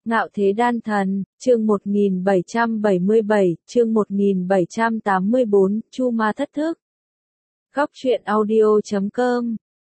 Ngạo Thế Đan Thần, chương 1777, chương 1784, Chu Ma Thất Thức. Góc truyện audio.com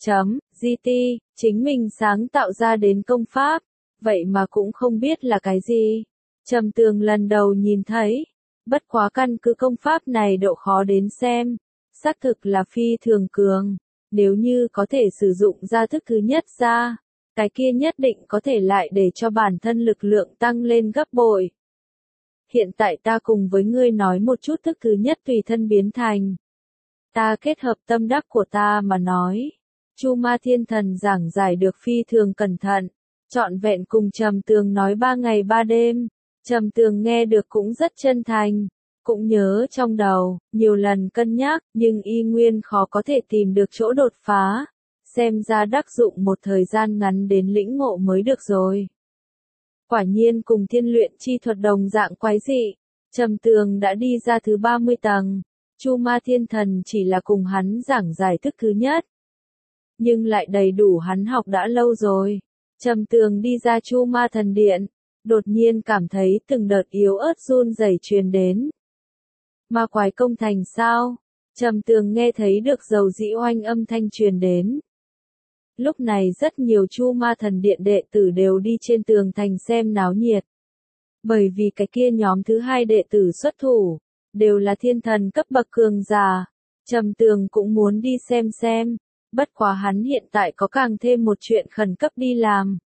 .gt, chính mình sáng tạo ra đến công pháp, vậy mà cũng không biết là cái gì. Trầm Tường lần đầu nhìn thấy, bất quá căn cứ công pháp này độ khó đến xem, xác thực là phi thường cường, nếu như có thể sử dụng ra thức thứ nhất ra, cái kia nhất định có thể lại để cho bản thân lực lượng tăng lên gấp bội. Hiện tại ta cùng với ngươi nói một chút thức thứ nhất tùy thân biến thành. Ta kết hợp tâm đắc của ta mà nói. Chu Ma Thiên Thần giảng giải được phi thường cẩn thận, trọn vẹn cùng Trầm Tường nói 3 ngày 3 đêm. Trầm Tường nghe được cũng rất chân thành, cũng nhớ trong đầu, nhiều lần cân nhắc, nhưng y nguyên khó có thể tìm được chỗ đột phá. Xem ra đắc dụng một thời gian ngắn đến lĩnh ngộ mới được rồi. Quả nhiên cùng thiên luyện chi thuật đồng dạng quái dị, Trầm Tường đã đi ra thứ 30 tầng, Chu Ma Thiên Thần chỉ là cùng hắn giảng giải thức thứ nhất. Nhưng lại đầy đủ hắn học đã lâu rồi. Trầm Tường đi ra Chu Ma Thần Điện, đột nhiên cảm thấy từng đợt yếu ớt run rẩy truyền đến. Ma quái công thành sao? Trầm Tường nghe thấy được dầu dĩ oanh âm thanh truyền đến. Lúc này rất nhiều Chu Ma Thần Điện đệ tử đều đi trên tường thành xem náo nhiệt. Bởi vì cái kia nhóm thứ hai đệ tử xuất thủ, đều là thiên thần cấp bậc cường giả. Trầm Tường cũng muốn đi xem, bất quá hắn hiện tại có càng thêm một chuyện khẩn cấp đi làm.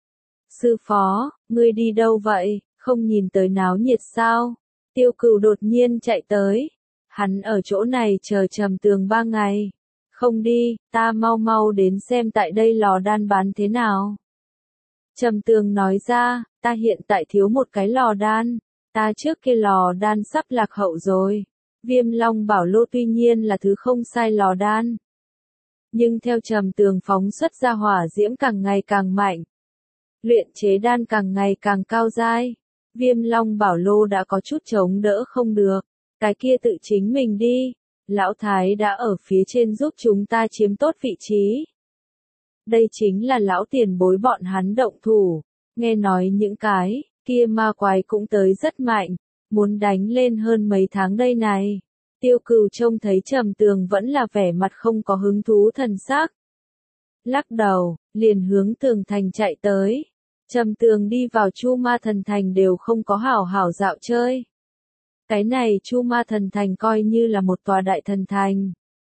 Sư phó, ngươi đi đâu vậy, không nhìn tới náo nhiệt sao? Tiêu Cửu đột nhiên chạy tới. Hắn ở chỗ này chờ Trầm Tường 3 ngày. Không đi, ta mau đến xem tại đây lò đan bán thế nào. Trầm Tường nói ra, ta hiện tại thiếu một cái lò đan, ta trước kia lò đan sắp lạc hậu rồi. Viêm Long Bảo Lô tuy nhiên là thứ không sai lò đan. Nhưng theo Trầm Tường phóng xuất ra hỏa diễm càng ngày càng mạnh. Luyện chế đan càng ngày càng cao giai. Viêm Long Bảo Lô đã có chút chống đỡ không được. Cái kia tự chính mình đi. Lão Thái đã ở phía trên giúp chúng ta chiếm tốt vị trí. Đây chính là lão tiền bối bọn hắn động thủ. Nghe nói những cái kia ma quái cũng tới rất mạnh, muốn đánh lên hơn mấy tháng đây này. Tiêu Cửu trông thấy Trầm Tường vẫn là vẻ mặt không có hứng thú thần sắc. Lắc đầu, liền hướng tường thành chạy tới. Trầm Tường đi vào Chu Ma Thần Thành đều không có hảo hảo dạo chơi. Cái này Chu Ma Thần Thành coi như là một tòa đại thần thành.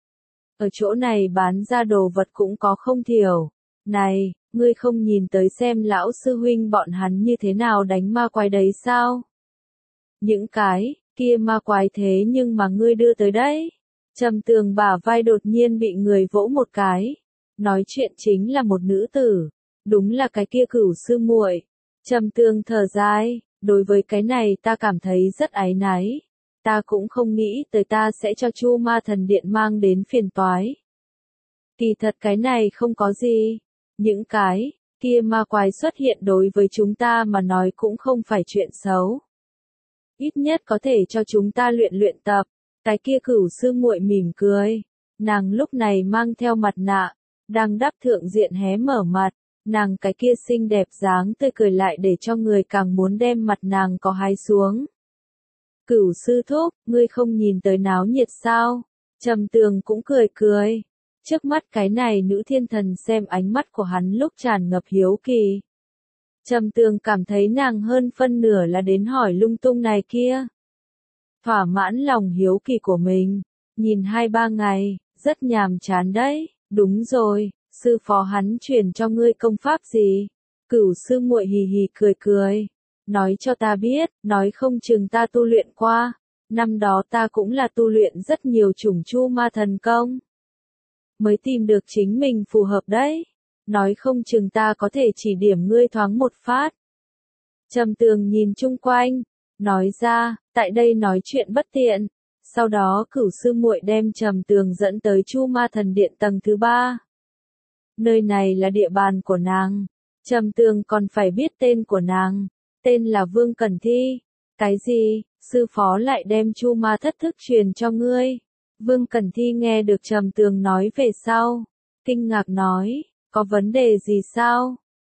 Ở chỗ này bán ra đồ vật cũng có không thiểu. Này, ngươi không nhìn tới xem lão sư huynh bọn hắn như thế nào đánh ma quái đấy sao? Những cái kia ma quái thế nhưng mà ngươi đưa tới đấy. Trầm Tường bả vai đột nhiên bị người vỗ một cái. Nói chuyện chính là một nữ tử. Đúng là cái kia Cửu sư muội. Trầm Tường thở dài. Đối với cái này ta cảm thấy rất áy náy. Ta cũng không nghĩ tới ta sẽ cho Chu Ma Thần Điện mang đến phiền toái. Kỳ thật cái này không có gì. Những cái kia ma quái xuất hiện đối với chúng ta mà nói cũng không phải chuyện xấu. Ít nhất có thể cho chúng ta luyện tập. Cái kia Cửu sư muội mỉm cười. Nàng lúc này mang theo mặt nạ, đang đắp thượng diện hé mở mặt. Nàng cái kia xinh đẹp dáng tươi cười lại để cho người càng muốn đem mặt nàng có hái xuống. Cửu sư thúc, ngươi không nhìn tới náo nhiệt sao? Trầm Tường cũng cười. Trước mắt cái này nữ thiên thần xem ánh mắt của hắn lúc tràn ngập hiếu kỳ. Trầm Tường cảm thấy nàng hơn phân nửa là đến hỏi lung tung này kia. Thỏa mãn lòng hiếu kỳ của mình. Nhìn 2-3 ngày, rất nhàm chán đấy. Đúng rồi. Sư phó hắn truyền cho ngươi công pháp gì? Cửu sư muội hì hì cười. Nói cho ta biết, nói không chừng ta tu luyện qua. Năm đó ta cũng là tu luyện rất nhiều chủng Chu Ma thần công. Mới tìm được chính mình phù hợp đấy. Nói không chừng ta có thể chỉ điểm ngươi thoáng một phát. Trầm Tường nhìn chung quanh. Nói ra, tại đây nói chuyện bất tiện. Sau đó Cửu sư muội đem Trầm Tường dẫn tới Chu Ma Thần Điện tầng thứ 3. Nơi này là địa bàn của nàng. Trầm Tường còn phải biết tên của nàng. Tên là Vương Cẩn Thi. Cái gì? Sư phó lại đem Chu Ma thất thức truyền cho ngươi. Vương Cẩn Thi nghe được Trầm Tường nói về sau. Kinh ngạc nói. Có vấn đề gì sao?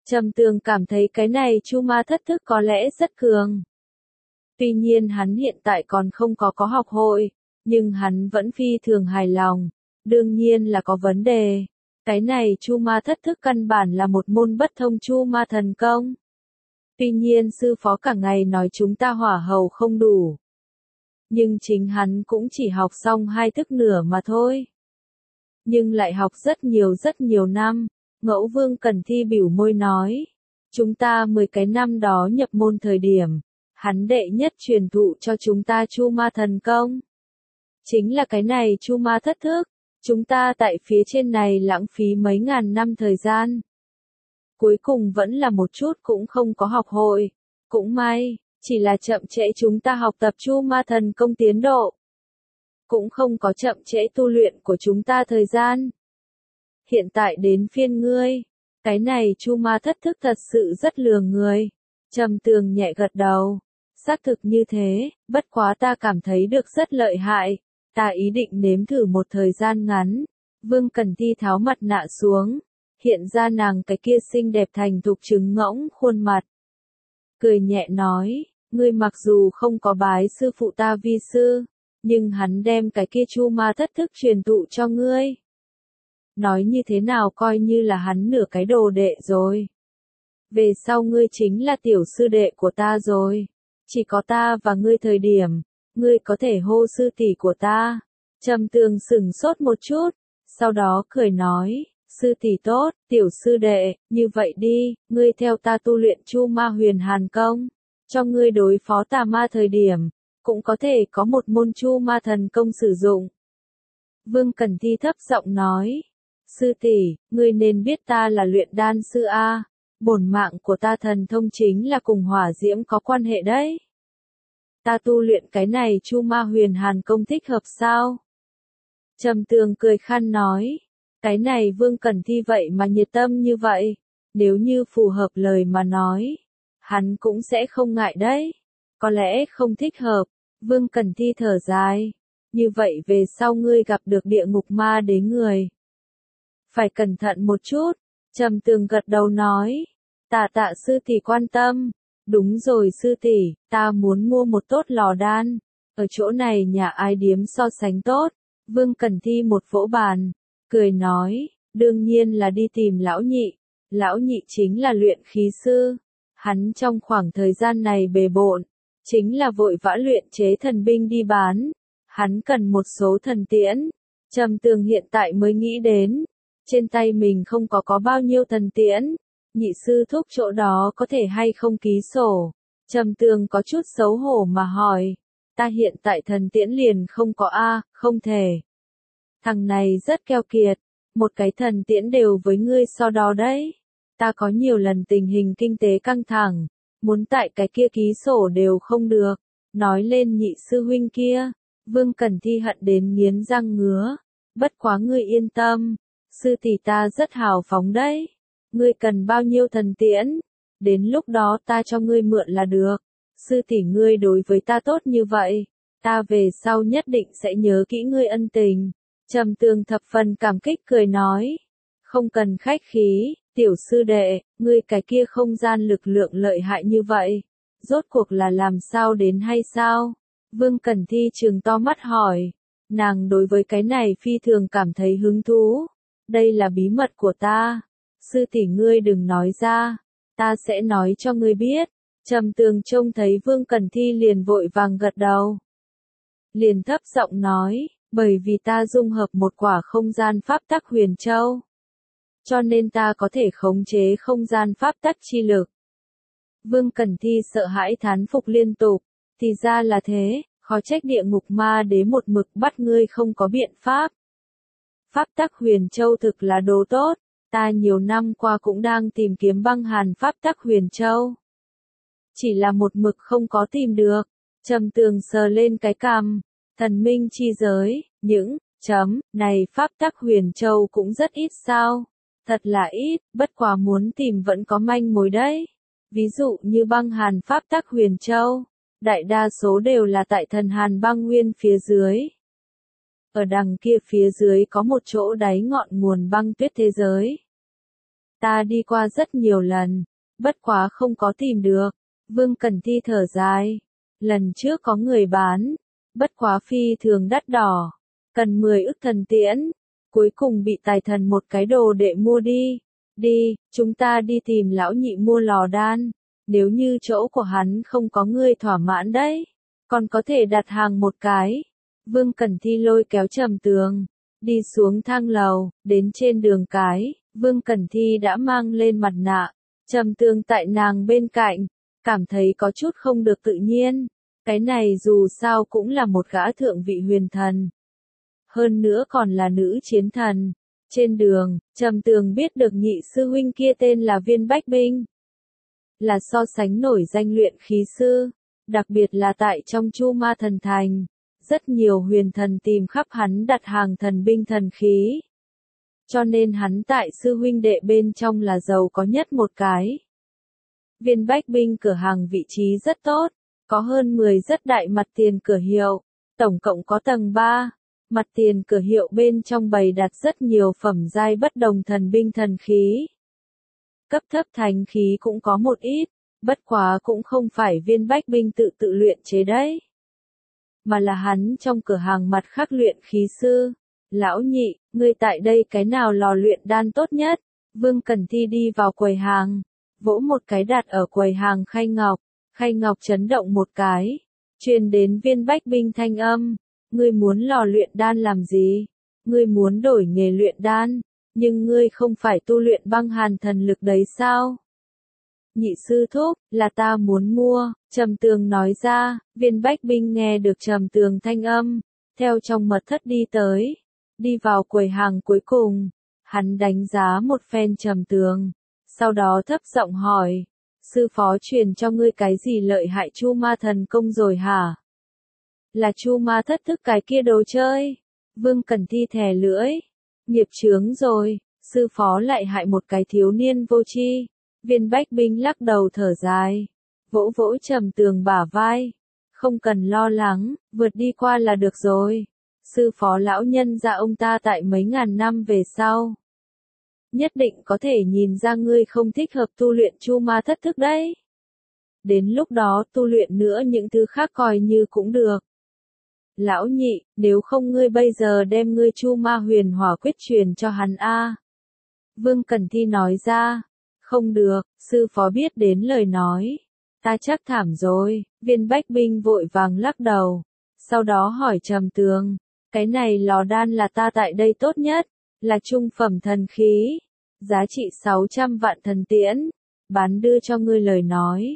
Trầm Tường cảm thấy cái này Chu Ma Thất Thức có lẽ rất cường. Tuy nhiên hắn hiện tại còn không có học hội, nhưng hắn vẫn phi thường hài lòng. Đương nhiên là có vấn đề. Cái này Chu Ma Thất Thức căn bản là một môn bất thông Chu Ma thần công. Tuy nhiên sư phó cả ngày nói chúng ta hỏa hầu không đủ. Nhưng chính hắn cũng chỉ học xong 2 thức nửa mà thôi. Nhưng lại học rất nhiều năm. Ngẫu Vương Cẩn Thi bĩu môi nói. Chúng ta 10 cái năm đó nhập môn thời điểm. Hắn đệ nhất truyền thụ cho chúng ta Chu Ma thần công. Chính là cái này Chu Ma Thất Thức. Chúng ta tại phía trên này lãng phí mấy ngàn năm thời gian. Cuối cùng vẫn là một chút cũng không có học hội. Cũng may, chỉ là chậm trễ chúng ta học tập Chu Ma thần công tiến độ. Cũng không có chậm trễ tu luyện của chúng ta thời gian. Hiện tại đến phiên ngươi. Cái này Chu Ma Thất Thức thật sự rất lừa người. Trầm Tường nhẹ gật đầu. Xác thực như thế, bất quá ta cảm thấy được rất lợi hại. Ta ý định nếm thử một thời gian ngắn. Vương Cẩn Thi tháo mặt nạ xuống. Hiện ra nàng cái kia xinh đẹp thành thục trứng ngỗng khuôn mặt. Cười nhẹ nói, ngươi mặc dù không có bái sư phụ ta vi sư, nhưng hắn đem cái kia Chu Ma Thất Thức truyền thụ cho ngươi. Nói như thế nào coi như là hắn nửa cái đồ đệ rồi. Về sau ngươi chính là tiểu sư đệ của ta rồi. Chỉ có ta và ngươi thời điểm, ngươi có thể hô sư tỷ của ta. Trầm Tường sửng sốt một chút, sau đó cười nói, sư tỷ tốt, tiểu sư đệ, như vậy đi, ngươi theo ta tu luyện Chu Ma Huyền Hàn công, cho ngươi đối phó tà ma thời điểm, cũng có thể có một môn Chu Ma thần công sử dụng. Vương Cẩn Thi thấp giọng nói, sư tỷ, ngươi nên biết ta là luyện đan sư a, bổn mạng của ta thần thông chính là cùng hỏa diễm có quan hệ đấy. Ta tu luyện cái này Chu Ma Huyền Hàn công thích hợp sao? Trầm Tường cười khan nói, cái này Vương Cẩn Thi vậy mà nhiệt tâm như vậy, nếu như phù hợp lời mà nói, hắn cũng sẽ không ngại đấy. Có lẽ không thích hợp, Vương Cẩn Thi thở dài, như vậy về sau ngươi gặp được địa ngục ma đế người. Phải cẩn thận một chút, Trầm Tường gật đầu nói, tạ sư tỷ quan tâm. Đúng rồi sư tỷ, ta muốn mua một tốt lò đan. Ở chỗ này nhà ai điếm so sánh tốt. Vương Cẩn Thi một vỗ bàn, cười nói, đương nhiên là đi tìm lão nhị. Lão nhị chính là luyện khí sư. Hắn trong khoảng thời gian này bề bộn, chính là vội vã luyện chế thần binh đi bán. Hắn cần một số thần tiễn. Trầm Tường hiện tại mới nghĩ đến, trên tay mình không có bao nhiêu thần tiễn. Nhị sư thúc chỗ đó có thể hay không ký sổ? Trầm Tường có chút xấu hổ mà hỏi. Ta hiện tại thần tiễn liền không có a, không thể. Thằng này rất keo kiệt, một cái thần tiễn đều với ngươi so đó đấy. Ta có nhiều lần tình hình kinh tế căng thẳng, muốn tại cái kia ký sổ đều không được. Nói lên nhị sư huynh kia, Vương Cẩn Thi hận đến nghiến răng ngứa. Bất quá ngươi yên tâm, sư tỷ ta rất hào phóng đấy. Ngươi cần bao nhiêu thần tiễn, đến lúc đó ta cho ngươi mượn là được. Sư tỷ ngươi đối với ta tốt như vậy, ta về sau nhất định sẽ nhớ kỹ ngươi ân tình. Trầm Tường thập phần cảm kích cười nói, không cần khách khí, tiểu sư đệ, ngươi cái kia không gian lực lượng lợi hại như vậy, rốt cuộc là làm sao đến hay sao? Vương Cẩn Thi trừng to mắt hỏi, nàng đối với cái này phi thường cảm thấy hứng thú. Đây là bí mật của ta. Sư tỷ ngươi đừng nói ra, ta sẽ nói cho ngươi biết. Trầm Tường trông thấy Vương Cẩn Thi liền vội vàng gật đầu. Liền thấp giọng nói, bởi vì ta dung hợp một quả không gian pháp tắc huyền châu. Cho nên ta có thể khống chế không gian pháp tắc chi lực. Vương Cẩn Thi sợ hãi thán phục liên tục, thì ra là thế, khó trách địa ngục ma đế một mực bắt ngươi không có biện pháp. Pháp tắc huyền châu thực là đồ tốt. Ta nhiều năm qua cũng đang tìm kiếm băng hàn pháp tắc huyền châu. Chỉ là một mực không có tìm được. Trầm Tường sờ lên cái cằm. Thần minh chi giới, những này pháp tắc huyền châu cũng rất ít sao. Thật là ít, bất quá muốn tìm vẫn có manh mối đấy. Ví dụ như băng hàn pháp tắc huyền châu, đại đa số đều là tại thần hàn băng nguyên phía dưới. Ở đằng kia phía dưới có một chỗ đáy ngọn nguồn băng tuyết thế giới. Ta đi qua rất nhiều lần, bất quá không có tìm được. Vương Cẩn Thi thở dài. Lần trước có người bán, bất quá phi thường đắt đỏ, cần 10 ức thần tiễn. Cuối cùng bị tài thần một cái đồ đệ mua đi. Đi, chúng ta đi tìm lão nhị mua lò đan. Nếu như chỗ của hắn không có người thỏa mãn đấy, còn có thể đặt hàng một cái. Vương Cẩn Thi lôi kéo Trầm Tường, đi xuống thang lầu, đến trên đường cái, Vương Cẩn Thi đã mang lên mặt nạ. Trầm Tường tại nàng bên cạnh, cảm thấy có chút không được tự nhiên. Cái này dù sao cũng là một gã thượng vị huyền thần. Hơn nữa còn là nữ chiến thần. Trên đường, Trầm Tường biết được nhị sư huynh kia tên là Viên Bách Binh. Là so sánh nổi danh luyện khí sư. Đặc biệt là tại trong Chu Ma Thần Thành. Rất nhiều huyền thần tìm khắp hắn đặt hàng thần binh thần khí. Cho nên hắn tại sư huynh đệ bên trong là giàu có nhất một cái. Viên Bách Binh cửa hàng vị trí rất tốt, có hơn 10 rất đại mặt tiền cửa hiệu, tổng cộng có tầng 3. Mặt tiền cửa hiệu bên trong bày đặt rất nhiều phẩm giai bất đồng thần binh thần khí. Cấp thấp thánh khí cũng có một ít, bất quá cũng không phải Viên Bách Binh tự luyện chế đấy. Mà là hắn trong cửa hàng mặt khác luyện khí sư. Lão nhị, ngươi tại đây cái nào lò luyện đan tốt nhất? Vương Cẩn Thi đi vào quầy hàng, vỗ một cái đặt ở quầy hàng khay ngọc chấn động một cái, truyền đến Viên Bách Binh thanh âm. Ngươi muốn lò luyện đan làm gì? Ngươi muốn đổi nghề luyện đan, nhưng ngươi không phải tu luyện băng hàn thần lực đấy sao? Nhị sư thúc, là ta muốn mua, Trầm Tường nói ra. Viên Bách Binh nghe được Trầm Tường thanh âm, theo trong mật thất đi tới, đi vào quầy hàng cuối cùng, hắn đánh giá một phen Trầm Tường, sau đó thấp giọng hỏi, sư phó truyền cho ngươi cái gì lợi hại Chu Ma thần công rồi hả? Là Chu Ma thất thức cái kia đồ chơi. Vương Cẩn Thi thè lưỡi, nghiệp chướng rồi, sư phó lại hại một cái thiếu niên vô tri. Viên Bách Binh lắc đầu thở dài, vỗ vỗ Trầm Tường bả vai, không cần lo lắng, vượt đi qua là được rồi. Sư phó lão nhân gia ông ta tại mấy ngàn năm về sau, nhất định có thể nhìn ra ngươi không thích hợp tu luyện Chu Ma thất thức đấy. Đến lúc đó tu luyện nữa những thứ khác coi như cũng được. Lão nhị, nếu không ngươi bây giờ đem ngươi Chu Ma huyền hỏa quyết truyền cho hắn a. Vương Cẩn Thi nói ra. Không được, sư phó biết đến lời nói. Ta chắc thảm rồi. Viên Bách Binh vội vàng lắc đầu. Sau đó hỏi Trầm Tường. Cái này lò đan là ta tại đây tốt nhất, là trung phẩm thần khí, giá trị 600 vạn thần tiễn, bán đưa cho ngươi lời nói,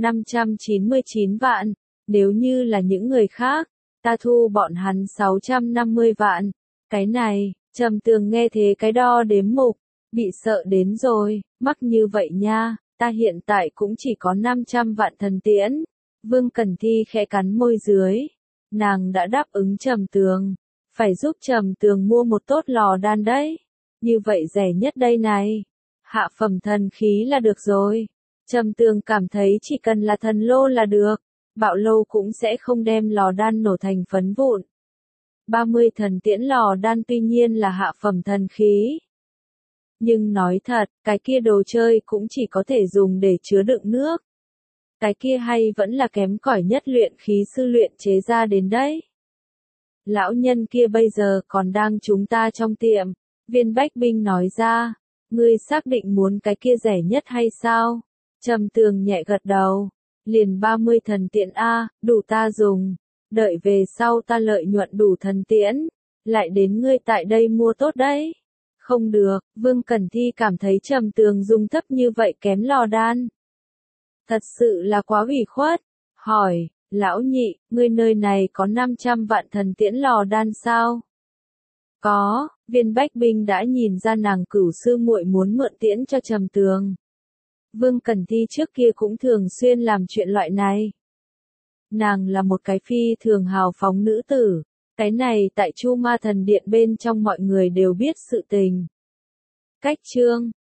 599 vạn, nếu như là những người khác, ta thu bọn hắn 650 vạn. Cái này, Trầm Tường nghe thế cái đo đếm mục, bị sợ đến rồi, mắc như vậy nha, ta hiện tại cũng chỉ có 500 vạn thần tiễn. Vương Cẩn Thi khẽ cắn môi dưới. Nàng đã đáp ứng Trầm Tường, phải giúp Trầm Tường mua một tốt lò đan đấy. Như vậy rẻ nhất đây này. Hạ phẩm thần khí là được rồi. Trầm Tường cảm thấy chỉ cần là thần lô là được. Bạo lô cũng sẽ không đem lò đan nổ thành phấn vụn. 30 thần tiễn lò đan tuy nhiên là hạ phẩm thần khí. Nhưng nói thật, cái kia đồ chơi cũng chỉ có thể dùng để chứa đựng nước. Cái kia hay vẫn là kém cỏi nhất luyện khí sư luyện chế ra đến đấy. Lão nhân kia bây giờ còn đang chúng ta trong tiệm. Viên Bách Binh nói ra. Ngươi xác định muốn cái kia rẻ nhất hay sao? Trầm Tường nhẹ gật đầu. Liền 30 thần tiễn A, đủ ta dùng. Đợi về sau ta lợi nhuận đủ thần tiễn. Lại đến ngươi tại đây mua tốt đấy. Không được, Vương Cẩn Thi cảm thấy Trầm Tường dùng thấp như vậy kém lò đan. Thật sự là quá ủy khuất. Hỏi, lão nhị, ngươi nơi này có 500 vạn thần tiễn lò đan sao? Có, Viên Bách Binh đã nhìn ra nàng cửu sư muội muốn mượn tiễn cho Trầm Tường. Vương Cẩn Thi trước kia cũng thường xuyên làm chuyện loại này. Nàng là một cái phi thường hào phóng nữ tử. Cái này tại Chu Ma Thần Điện bên trong mọi người đều biết sự tình. Cách chương